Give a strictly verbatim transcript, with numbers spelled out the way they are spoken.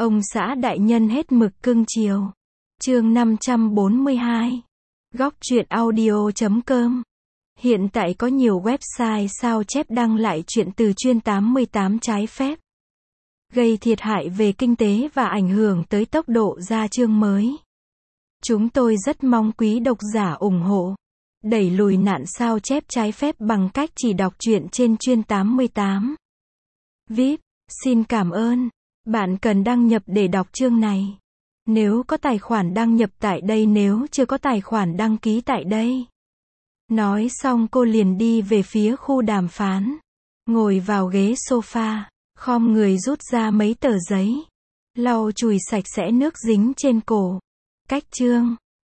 Ông xã đại nhân hết mực cưng chiều. Chương năm trăm bốn mươi hai. Góc truyện audio chấm com. Hiện tại có nhiều website sao chép đăng lại truyện từ chuyên tám mươi tám trái phép, gây thiệt hại về kinh tế và ảnh hưởng tới tốc độ ra chương mới. Chúng tôi rất mong quý độc giả ủng hộ, đẩy lùi nạn sao chép trái phép bằng cách chỉ đọc truyện trên chuyên tám mươi tám. vê i pê, xin cảm ơn. Bạn cần đăng nhập để đọc chương này. Nếu có tài khoản đăng nhập tại đây, nếu chưa có tài khoản đăng ký tại đây. Nói xong cô liền đi về phía khu đàm phán. Ngồi vào ghế sofa, khom người rút ra mấy tờ giấy, lau chùi sạch sẽ nước dính trên cổ. Cách chương.